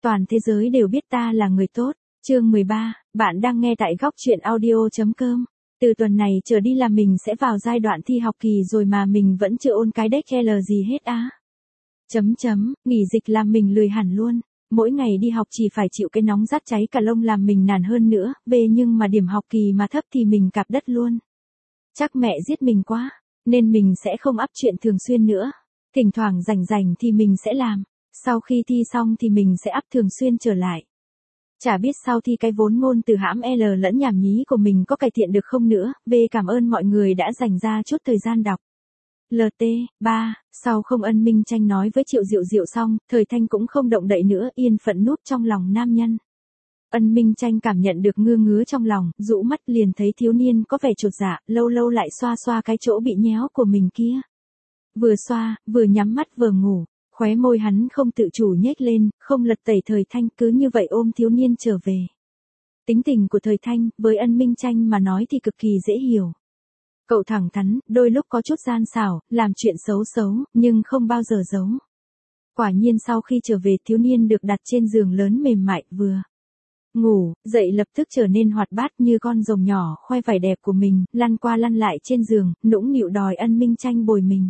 Toàn thế giới đều biết ta là người tốt. Chương 13, bạn đang nghe tại góc truyện audio.com. Từ tuần này trở đi là mình sẽ vào giai đoạn thi học kỳ rồi mà mình vẫn chưa ôn cái deck L gì hết á. Nghỉ dịch làm mình lười hẳn luôn. Mỗi ngày đi học chỉ phải chịu cái nóng rát cháy cả lông làm mình nản hơn nữa. Nhưng mà điểm học kỳ mà thấp thì mình cạp đất luôn. Chắc mẹ giết mình quá, nên mình sẽ không up chuyện thường xuyên nữa. Thỉnh thoảng rảnh thì mình sẽ làm. Sau khi thi xong thì mình sẽ up thường xuyên trở lại. Chả biết sau thi cái vốn ngôn từ hãm L lẫn nhảm nhí của mình có cải thiện được không nữa. Cảm ơn mọi người đã dành ra chút thời gian đọc. LT, 3, sau không Ân Minh Tranh nói với Triệu Diệu Diệu xong, Thời Thanh cũng không động đậy nữa, yên phận núp trong lòng nam nhân. Ân Minh Tranh cảm nhận được ngứa trong lòng, rũ mắt liền thấy thiếu niên có vẻ chột dạ, lâu lâu lại xoa cái chỗ bị nhéo của mình kia. Vừa xoa, vừa nhắm mắt vừa ngủ, khóe môi hắn không tự chủ nhếch lên, không lật tẩy Thời Thanh cứ như vậy ôm thiếu niên trở về. Tính tình của Thời Thanh, với Ân Minh Tranh mà nói thì cực kỳ dễ hiểu. Cậu thẳng thắn, đôi lúc có chút gian xảo, làm chuyện xấu, nhưng không bao giờ giấu. Quả nhiên sau khi trở về thiếu niên được đặt trên giường lớn mềm mại vừa ngủ, dậy lập tức trở nên hoạt bát như con rồng nhỏ khoe vẻ đẹp của mình, lăn qua lăn lại trên giường, nũng nịu đòi Ân Minh Tranh bồi mình.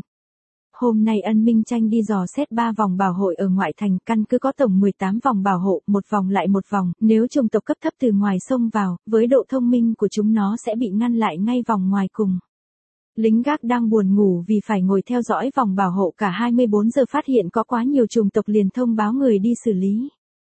Hôm nay Ân Minh Tranh đi dò xét 3 vòng bảo hội ở ngoại thành, căn cứ có tổng 18 vòng bảo hộ, một vòng lại một vòng, nếu chủng tộc cấp thấp từ ngoài xông vào, với độ thông minh của chúng nó sẽ bị ngăn lại ngay vòng ngoài cùng. Lính gác đang buồn ngủ vì phải ngồi theo dõi vòng bảo hộ cả 24 giờ phát hiện có quá nhiều chủng tộc liền thông báo người đi xử lý.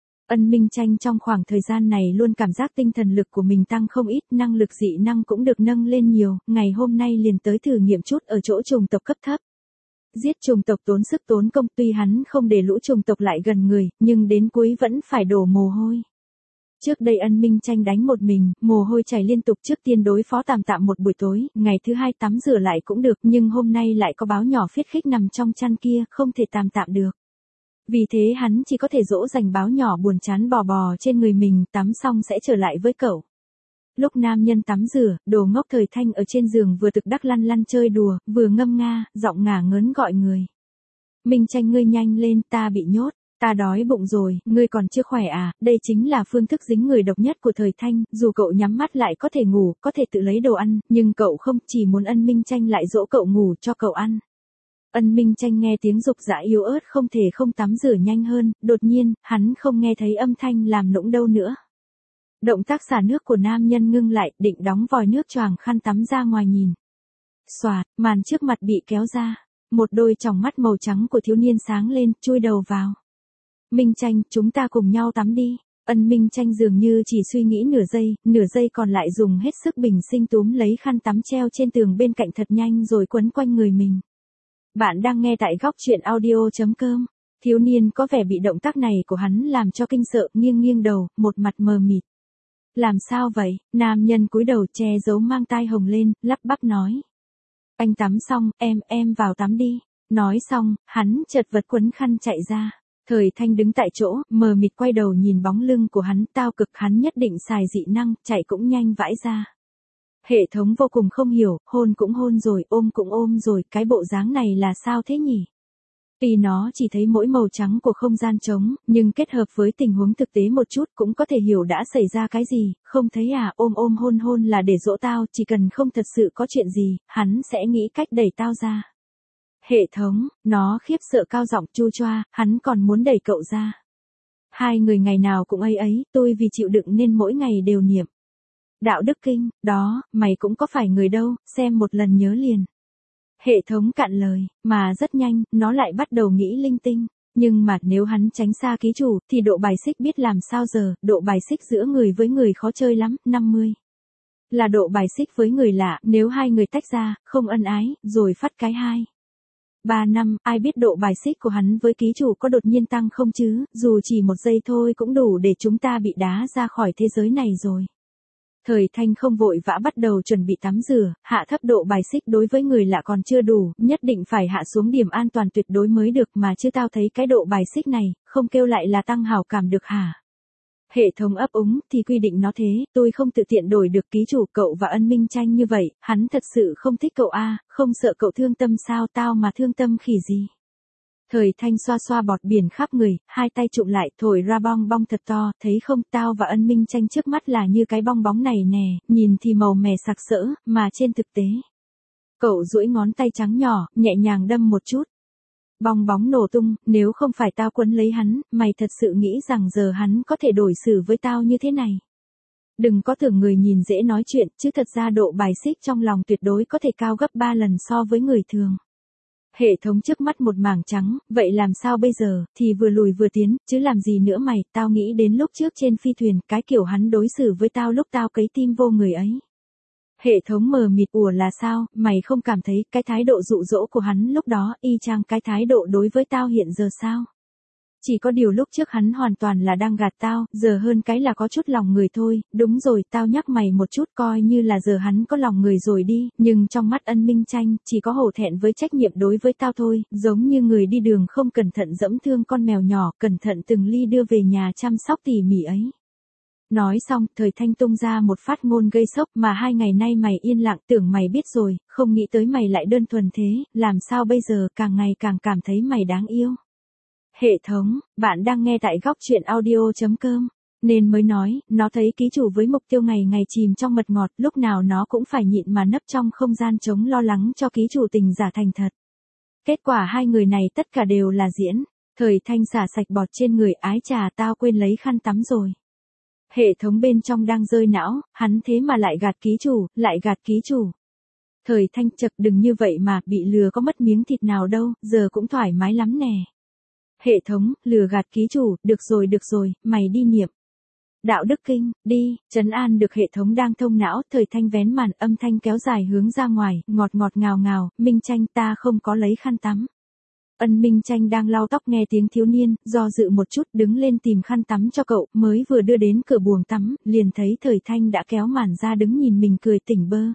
Ân Minh Tranh trong khoảng thời gian này luôn cảm giác tinh thần lực của mình tăng không ít, năng lực dị năng cũng được nâng lên nhiều, ngày hôm nay liền tới thử nghiệm chút ở chỗ chủng tộc cấp thấp. Giết chủng tộc tốn sức tốn công, tuy hắn không để lũ chủng tộc lại gần người, nhưng đến cuối vẫn phải đổ mồ hôi. Trước đây Ân Minh Tranh đánh một mình, mồ hôi chảy liên tục trước tiên đối phó tạm một buổi tối, ngày thứ hai tắm rửa lại cũng được, nhưng hôm nay lại có báo nhỏ phiết khích nằm trong chăn kia, không thể tạm được. Vì thế hắn chỉ có thể dỗ dành báo nhỏ buồn chán bò trên người mình, tắm xong sẽ trở lại với cậu. Lúc nam nhân tắm rửa, đồ ngốc Thời Thanh ở trên giường vừa thực đắc lăn chơi đùa, vừa ngâm nga, giọng ngả ngớn gọi người. Minh Tranh ngươi nhanh lên, ta bị nhốt, ta đói bụng rồi, ngươi còn chưa khỏe à, đây chính là phương thức dính người độc nhất của Thời Thanh, dù cậu nhắm mắt lại có thể ngủ, có thể tự lấy đồ ăn, nhưng cậu không, chỉ muốn Ân Minh Tranh lại dỗ cậu ngủ cho cậu ăn. Ân Minh Tranh nghe tiếng dục dạ yếu ớt không thể không tắm rửa nhanh hơn, đột nhiên, hắn không nghe thấy âm thanh làm nũng đâu nữa. Động tác xả nước của nam nhân ngưng lại, định đóng vòi nước choàng khăn tắm ra ngoài nhìn. Xoạt, màn trước mặt bị kéo ra, một đôi tròng mắt màu trắng của thiếu niên sáng lên, chui đầu vào. Minh Tranh, chúng ta cùng nhau tắm đi. Ân Minh Tranh dường như chỉ suy nghĩ nửa giây còn lại dùng hết sức bình sinh túm lấy khăn tắm treo trên tường bên cạnh thật nhanh rồi quấn quanh người mình. Bạn đang nghe tại góc truyện audio.com. Thiếu niên có vẻ bị động tác này của hắn làm cho kinh sợ, nghiêng đầu, một mặt mờ mịt. Làm sao vậy? Nam nhân cúi đầu che giấu mang tai hồng lên, lắp bắp nói. Anh tắm xong, em vào tắm đi. Nói xong, hắn chật vật quấn khăn chạy ra. Thời Thanh đứng tại chỗ, mờ mịt quay đầu nhìn bóng lưng của hắn, tao cực, hắn nhất định xài dị năng, chạy cũng nhanh vãi ra. Hệ thống vô cùng không hiểu, hôn cũng hôn rồi, ôm cũng ôm rồi, cái bộ dáng này là sao thế nhỉ? Tuy nó chỉ thấy mỗi màu trắng của không gian trống, nhưng kết hợp với tình huống thực tế một chút cũng có thể hiểu đã xảy ra cái gì, không thấy à, ôm hôn là để dỗ tao, chỉ cần không thật sự có chuyện gì, hắn sẽ nghĩ cách đẩy tao ra. Hệ thống, nó khiếp sợ cao giọng chu choa, hắn còn muốn đẩy cậu ra. Hai người ngày nào cũng ấy, tôi vì chịu đựng nên mỗi ngày đều niệm đạo đức kinh, đó, mày cũng có phải người đâu, xem một lần nhớ liền. Hệ thống cạn lời, mà rất nhanh, nó lại bắt đầu nghĩ linh tinh. Nhưng mà nếu hắn tránh xa ký chủ, thì độ bài xích biết làm sao giờ, độ bài xích giữa người với người khó chơi lắm, 50. Là độ bài xích với người lạ, nếu hai người tách ra, không ân ái, rồi phát cái 2. 3 năm, ai biết độ bài xích của hắn với ký chủ có đột nhiên tăng không chứ, dù chỉ một giây thôi cũng đủ để chúng ta bị đá ra khỏi thế giới này rồi. Thời Thanh không vội vã bắt đầu chuẩn bị tắm rửa, hạ thấp độ bài xích đối với người lạ còn chưa đủ, nhất định phải hạ xuống điểm an toàn tuyệt đối mới được mà chứ tao thấy cái độ bài xích này, không kêu lại là tăng hảo cảm được hả? Hệ thống ấp úng thì quy định nó thế, tôi không tự tiện đổi được ký chủ cậu và Ân Minh Tranh như vậy, hắn thật sự không thích cậu a, không sợ cậu thương tâm sao, tao mà thương tâm khỉ gì. Thời Thanh xoa xoa bọt biển khắp người, hai tay chụm lại thổi ra bong bong thật to, thấy không, tao và Ân Minh Tranh trước mắt là như cái bong bóng này nè, nhìn thì màu mè sặc sỡ, mà trên thực tế. Cậu duỗi ngón tay trắng nhỏ, nhẹ nhàng đâm một chút. Bong bóng nổ tung, nếu không phải tao quấn lấy hắn, mày thật sự nghĩ rằng giờ hắn có thể đối xử với tao như thế này. Đừng có tưởng người nhìn dễ nói chuyện, chứ thật ra độ bài xích trong lòng tuyệt đối có thể cao gấp 3 lần so với người thường. Hệ thống trước mắt một mảng trắng, vậy làm sao bây giờ, thì vừa lùi vừa tiến, chứ làm gì nữa mày, tao nghĩ đến lúc trước trên phi thuyền, cái kiểu hắn đối xử với tao lúc tao cấy tim vô người ấy. Hệ thống mờ mịt, ủa là sao, mày không cảm thấy cái thái độ dụ dỗ của hắn lúc đó y chang cái thái độ đối với tao hiện giờ sao? Chỉ có điều lúc trước hắn hoàn toàn là đang gạt tao, giờ hơn cái là có chút lòng người thôi, đúng rồi, tao nhắc mày một chút coi như là giờ hắn có lòng người rồi đi, nhưng trong mắt Ân Minh Tranh, chỉ có hổ thẹn với trách nhiệm đối với tao thôi, giống như người đi đường không cẩn thận dẫm thương con mèo nhỏ, cẩn thận từng ly đưa về nhà chăm sóc tỉ mỉ ấy. Nói xong, Thời Thanh tung ra một phát ngôn gây sốc, mà 2 ngày nay mày yên lặng, tưởng mày biết rồi, không nghĩ tới mày lại đơn thuần thế, làm sao bây giờ, càng ngày càng cảm thấy mày đáng yêu. Hệ thống, bạn đang nghe tại góc truyện audio.com, nên mới nói, nó thấy ký chủ với mục tiêu ngày ngày chìm trong mật ngọt, lúc nào nó cũng phải nhịn mà nấp trong không gian trống lo lắng cho ký chủ tình giả thành thật. Kết quả hai người này tất cả đều là diễn. Thời Thanh xả sạch bọt trên người, ái chà, tao quên lấy khăn tắm rồi. Hệ thống bên trong đang rơi não, hắn thế mà lại gạt ký chủ, lại gạt ký chủ. Thời Thanh chật, đừng như vậy mà, bị lừa có mất miếng thịt nào đâu, giờ cũng thoải mái lắm nè. Hệ thống, lừa gạt ký chủ, được rồi, mày đi niệm đạo đức kinh, đi, trấn an được hệ thống đang thông não. Thời Thanh vén màn, âm thanh kéo dài hướng ra ngoài, ngọt ngọt ngào ngào, Minh Tranh, ta không có lấy khăn tắm. Ân Minh Tranh đang lau tóc nghe tiếng thiếu niên, do dự một chút đứng lên tìm khăn tắm cho cậu, mới vừa đưa đến cửa buồng tắm, liền thấy Thời Thanh đã kéo màn ra đứng nhìn mình cười tỉnh bơ.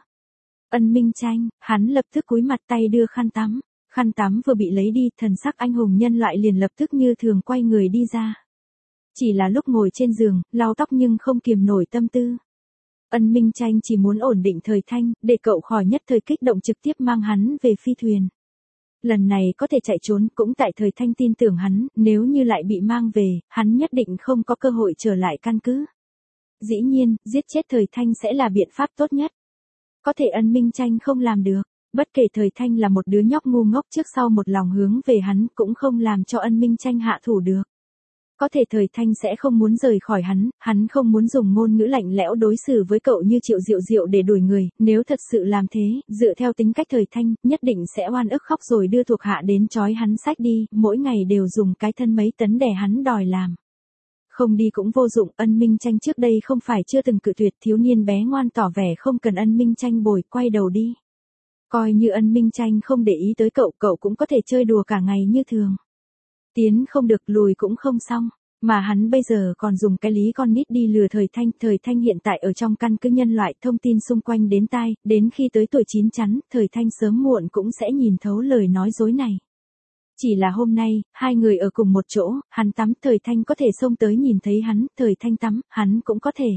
Ân Minh Tranh, hắn lập tức cúi mặt tay đưa khăn tắm. Khăn tắm vừa bị lấy đi, thần sắc anh hùng nhân loại liền lập tức như thường quay người đi ra. Chỉ là lúc ngồi trên giường, lau tóc nhưng không kiềm nổi tâm tư. Ân Minh Tranh chỉ muốn ổn định Thời Thanh, để cậu khỏi nhất thời kích động trực tiếp mang hắn về phi thuyền. Lần này có thể chạy trốn cũng tại Thời Thanh tin tưởng hắn, nếu như lại bị mang về, hắn nhất định không có cơ hội trở lại căn cứ. Dĩ nhiên, giết chết Thời Thanh sẽ là biện pháp tốt nhất. Có thể Ân Minh Tranh không làm được. Bất kể Thời Thanh là một đứa nhóc ngu ngốc trước sau một lòng hướng về hắn, cũng không làm cho Ân Minh Tranh hạ thủ được. Có thể Thời Thanh sẽ không muốn rời khỏi hắn không muốn dùng ngôn ngữ lạnh lẽo đối xử với cậu như Triệu Diệu Diệu để đuổi người, nếu thật sự làm thế, dựa theo tính cách Thời Thanh, nhất định sẽ oan ức khóc rồi đưa thuộc hạ đến trói hắn xách đi, mỗi ngày đều dùng cái thân mấy tấn để hắn đòi làm. Không đi cũng vô dụng, Ân Minh Tranh trước đây không phải chưa từng cự tuyệt, thiếu niên bé ngoan tỏ vẻ không cần Ân Minh Tranh bồi, quay đầu đi. Coi như Ân Minh Tranh không để ý tới cậu cũng có thể chơi đùa cả ngày như thường. Tiến không được, lùi cũng không xong, mà hắn bây giờ còn dùng cái lý con nít đi lừa Thời Thanh. Thời Thanh hiện tại ở trong căn cứ nhân loại, thông tin xung quanh đến tai, đến khi tới tuổi chín chắn, Thời Thanh sớm muộn cũng sẽ nhìn thấu lời nói dối này. Chỉ là hôm nay, hai người ở cùng một chỗ, hắn tắm, Thời Thanh có thể xông tới nhìn thấy hắn, Thời Thanh tắm, hắn cũng có thể.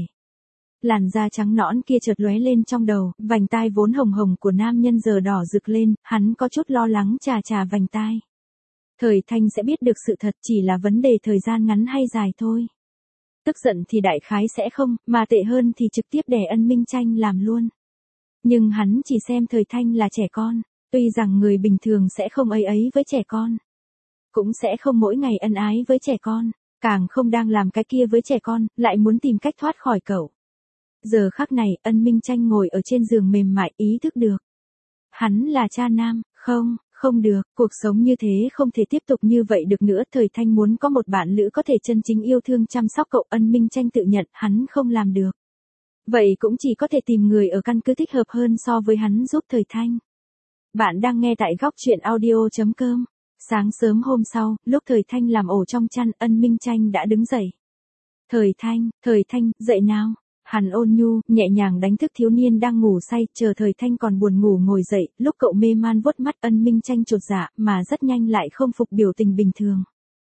Làn da trắng nõn kia chợt lóe lên trong đầu, vành tai vốn hồng hồng của nam nhân giờ đỏ rực lên, hắn có chút lo lắng chà vành tai. Thời Thanh sẽ biết được sự thật, chỉ là vấn đề thời gian ngắn hay dài thôi. Tức giận thì đại khái sẽ không, mà tệ hơn thì trực tiếp đè Ân Minh Tranh làm luôn. Nhưng hắn chỉ xem Thời Thanh là trẻ con, tuy rằng người bình thường sẽ không ấy với trẻ con. Cũng sẽ không mỗi ngày ân ái với trẻ con, càng không đang làm cái kia với trẻ con, lại muốn tìm cách thoát khỏi cậu. Giờ khắc này, Ân Minh Tranh ngồi ở trên giường mềm mại, ý thức được. Hắn là cha nam, không được, cuộc sống như thế không thể tiếp tục như vậy được nữa. Thời Thanh muốn có một bạn lữ có thể chân chính yêu thương chăm sóc cậu. Ân Minh Tranh tự nhận hắn không làm được. Vậy cũng chỉ có thể tìm người ở căn cứ thích hợp hơn so với hắn giúp Thời Thanh. Bạn đang nghe tại góc truyện audio.com. Sáng sớm hôm sau, lúc Thời Thanh làm ổ trong chăn, Ân Minh Tranh đã đứng dậy. Thời Thanh, dậy nào. Hắn ôn nhu, nhẹ nhàng đánh thức thiếu niên đang ngủ say, chờ Thời Thanh còn buồn ngủ ngồi dậy, lúc cậu mê man vuốt mắt, Ân Minh Tranh chột dạ, mà rất nhanh lại không phục biểu tình bình thường.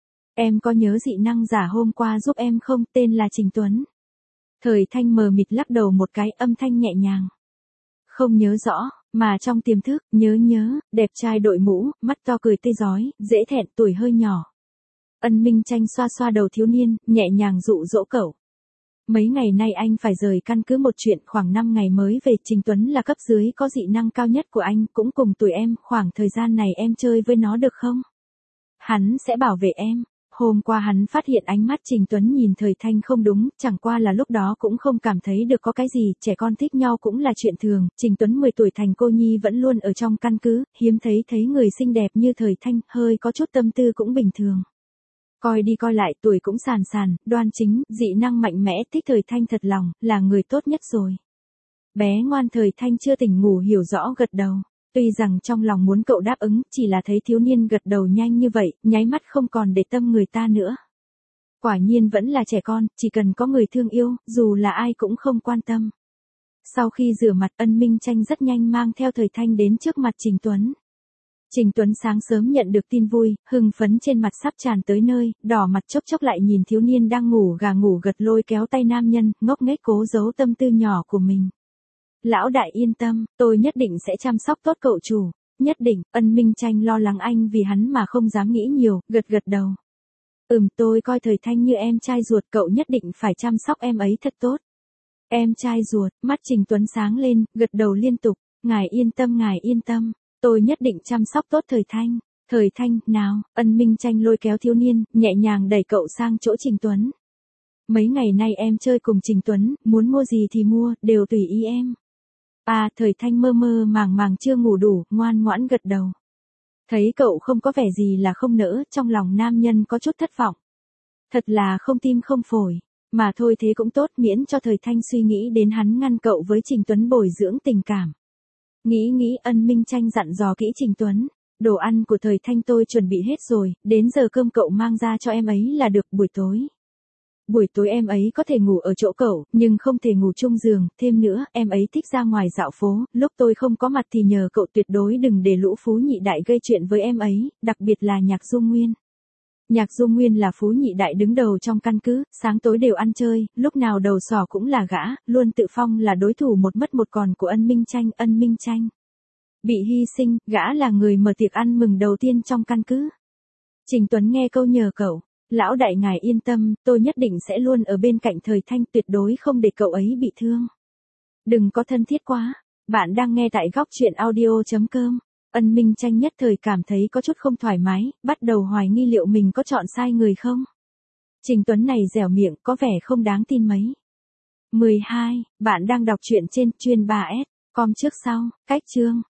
Em có nhớ dị năng giả hôm qua giúp em không, tên là Trình Tuấn. Thời Thanh mờ mịt lắc đầu một cái, âm thanh nhẹ nhàng. Không nhớ rõ, Mà trong tiềm thức, nhớ, đẹp trai đội mũ, mắt to cười tươi rói, dễ thẹn tuổi hơi nhỏ. Ân Minh Tranh xoa xoa đầu thiếu niên, nhẹ nhàng dụ dỗ cậu. Mấy ngày nay anh phải rời căn cứ một chuyện, khoảng 5 ngày mới về. Trình Tuấn là cấp dưới có dị năng cao nhất của anh, cũng cùng tuổi em, khoảng thời gian này em chơi với nó được không? Hắn sẽ bảo vệ em. Hôm qua hắn phát hiện ánh mắt Trình Tuấn nhìn Thời Thanh không đúng, chẳng qua là lúc đó cũng không cảm thấy được có cái gì, trẻ con thích nhau cũng là chuyện thường. Trình Tuấn 10 tuổi thành cô nhi vẫn luôn ở trong căn cứ, hiếm thấy người xinh đẹp như Thời Thanh, hơi có chút tâm tư cũng bình thường. Coi đi coi lại tuổi cũng sàn, đoan chính, dị năng mạnh mẽ, thích Thời Thanh thật lòng, là người tốt nhất rồi. Bé ngoan Thời Thanh chưa tỉnh ngủ hiểu rõ gật đầu. Tuy rằng trong lòng muốn cậu đáp ứng, chỉ là thấy thiếu niên gật đầu nhanh như vậy, nháy mắt không còn để tâm người ta nữa. Quả nhiên vẫn là trẻ con, chỉ cần có người thương yêu, dù là ai cũng không quan tâm. Sau khi rửa mặt, Ân Minh Tranh rất nhanh mang theo Thời Thanh đến trước mặt Trình Tuấn. Trình Tuấn sáng sớm nhận được tin vui, hưng phấn trên mặt sắp tràn tới nơi, đỏ mặt chốc lại nhìn thiếu niên đang ngủ gà ngủ gật lôi kéo tay nam nhân, ngốc nghếch cố giấu tâm tư nhỏ của mình. Lão đại yên tâm, tôi nhất định sẽ chăm sóc tốt cậu chủ. Nhất định. Ân Minh Tranh lo lắng anh vì hắn mà không dám nghĩ nhiều, gật đầu. Tôi coi Thời Thanh như em trai ruột, cậu nhất định phải chăm sóc em ấy thật tốt. Em trai ruột, mắt Trình Tuấn sáng lên, gật đầu liên tục. Ngài yên tâm, tôi nhất định chăm sóc tốt Thời Thanh. Thời Thanh, nào. Ân Minh Tranh lôi kéo thiếu niên, nhẹ nhàng đẩy cậu sang chỗ Trình Tuấn. Mấy ngày nay em chơi cùng Trình Tuấn, muốn mua gì thì mua, đều tùy ý em. Thời Thanh mơ màng chưa ngủ đủ, ngoan ngoãn gật đầu. Thấy cậu không có vẻ gì là không nỡ, trong lòng nam nhân có chút thất vọng. Thật là không tim không phổi, mà thôi thế cũng tốt, miễn cho Thời Thanh suy nghĩ đến hắn ngăn cậu với Trình Tuấn bồi dưỡng tình cảm. Nghĩ Ân Minh Tranh dặn dò kỹ Trình Tuấn. Đồ ăn của Thời Thanh tôi chuẩn bị hết rồi, đến giờ cơm cậu mang ra cho em ấy là được. Buổi tối em ấy có thể ngủ ở chỗ cậu, nhưng không thể ngủ chung giường, thêm nữa, em ấy thích ra ngoài dạo phố, lúc tôi không có mặt thì nhờ cậu tuyệt đối đừng để lũ phú nhị đại gây chuyện với em ấy, đặc biệt là Nhạc Dung Nguyên. Nhạc Dung Nguyên là phú nhị đại đứng đầu trong căn cứ, sáng tối đều ăn chơi, lúc nào đầu sỏ cũng là gã, luôn tự phong là đối thủ một mất một còn của Ân Minh Tranh. Bị hy sinh, gã là người mở tiệc ăn mừng đầu tiên trong căn cứ. Trình Tuấn nghe câu nhờ cậu. Lão đại ngài yên tâm, tôi nhất định sẽ luôn ở bên cạnh Thời Thanh, tuyệt đối không để cậu ấy bị thương. Đừng có thân thiết quá. Bạn đang nghe tại góc truyện audio.com. Ân Minh Tranh nhất thời cảm thấy có chút không thoải mái, bắt đầu hoài nghi liệu mình có chọn sai người không. Trình Tuấn này dẻo miệng, có vẻ không đáng tin mấy. 12. Bạn đang đọc truyện trên chuyên 3S. Com trước sau, cách chương.